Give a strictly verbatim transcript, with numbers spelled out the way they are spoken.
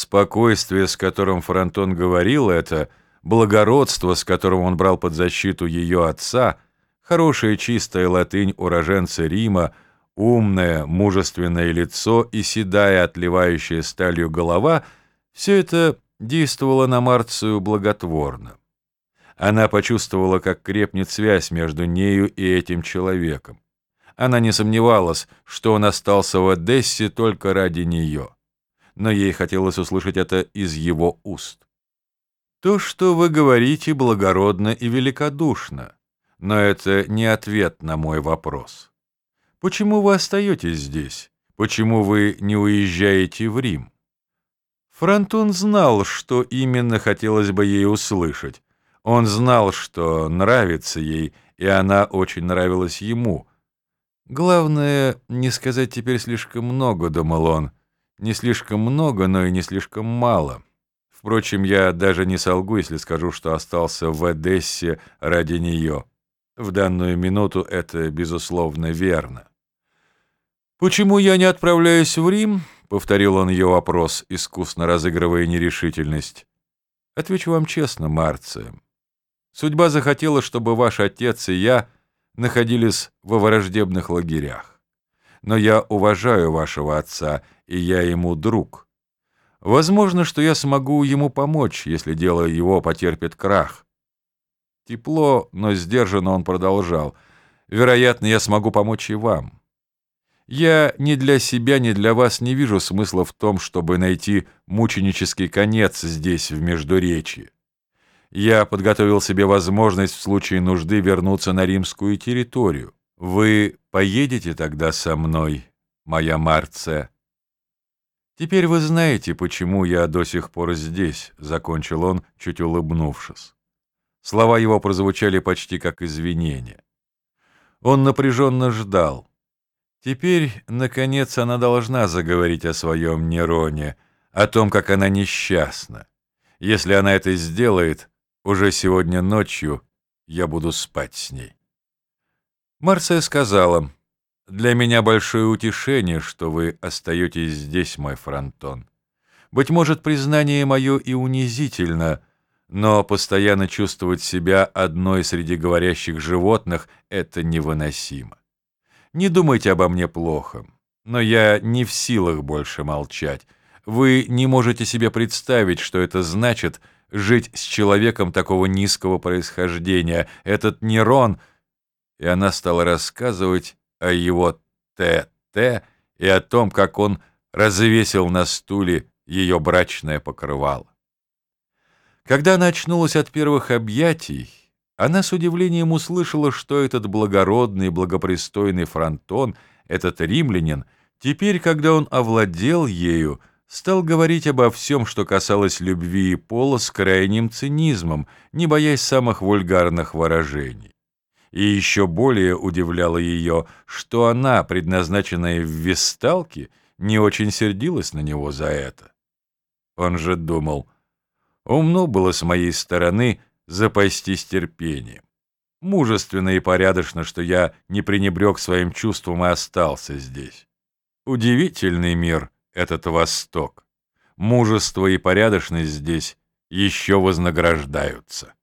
Спокойствие, с которым Фронтон говорил это, благородство, с которым он брал под защиту ее отца, хорошая чистая латынь уроженца Рима, умное, мужественное лицо и седая, отливающая сталью голова — все это действовало на Марцию благотворно. Она почувствовала, как крепнет связь между нею и этим человеком. Она не сомневалась, что он остался в Одессе только ради нее. Но ей хотелось услышать это из его уст. «То, что вы говорите, благородно и великодушно, но это не ответ на мой вопрос. Почему вы остаетесь здесь? Почему вы не уезжаете в Рим?» Фронтон знал, что именно хотелось бы ей услышать. Он знал, что нравится ей, и она очень нравилась ему. «Главное, не сказать теперь слишком много», — думал он. «Не слишком много, но и не слишком мало. Впрочем, я даже не солгу, если скажу, что остался в Одессе ради нее. В данную минуту это, безусловно, верно». «Почему я не отправляюсь в Рим?» — повторил он ее вопрос, искусно разыгрывая нерешительность. «Отвечу вам честно, Марция. Судьба захотела, чтобы ваш отец и я находились во враждебных лагерях. Но я уважаю вашего отца, и я ему друг. Возможно, что я смогу ему помочь, если дело его потерпит крах». Тепло, но сдержанно он продолжал. «Вероятно, я смогу помочь и вам. Я ни для себя, ни для вас не вижу смысла в том, чтобы найти мученический конец здесь, в Междуречье. Я подготовил себе возможность в случае нужды вернуться на римскую территорию. Вы поедете тогда со мной, моя Марция?» «Теперь вы знаете, почему я до сих пор здесь», — закончил он, чуть улыбнувшись. Слова его прозвучали почти как извинение. Он напряженно ждал. Теперь, наконец, она должна заговорить о своем Нероне, о том, как она несчастна. Если она это сделает, уже сегодня ночью я буду спать с ней. Марция сказала: «Для меня большое утешение, что вы остаетесь здесь, мой Фронтон. Быть может, признание мое и унизительно, но постоянно чувствовать себя одной среди говорящих животных — это невыносимо. Не думайте обо мне плохо, но я не в силах больше молчать. Вы не можете себе представить, что это значит жить с человеком такого низкого происхождения. Этот Нерон...» И она стала рассказывать о его Т.Т. и о том, как он развесил на стуле ее брачное покрывало. Когда она очнулась от первых объятий, она с удивлением услышала, что этот благородный, благопристойный Фронтон, этот римлянин, теперь, когда он овладел ею, стал говорить обо всем, что касалось любви и пола, с крайним цинизмом, не боясь самых вульгарных выражений. И еще более удивляло ее, что она, предназначенная в весталке, не очень сердилась на него за это. Он же думал: умно было с моей стороны запастись терпением. Мужественно и порядочно, что я не пренебрег своим чувством и остался здесь. Удивительный мир этот Восток. Мужество и порядочность здесь еще вознаграждаются.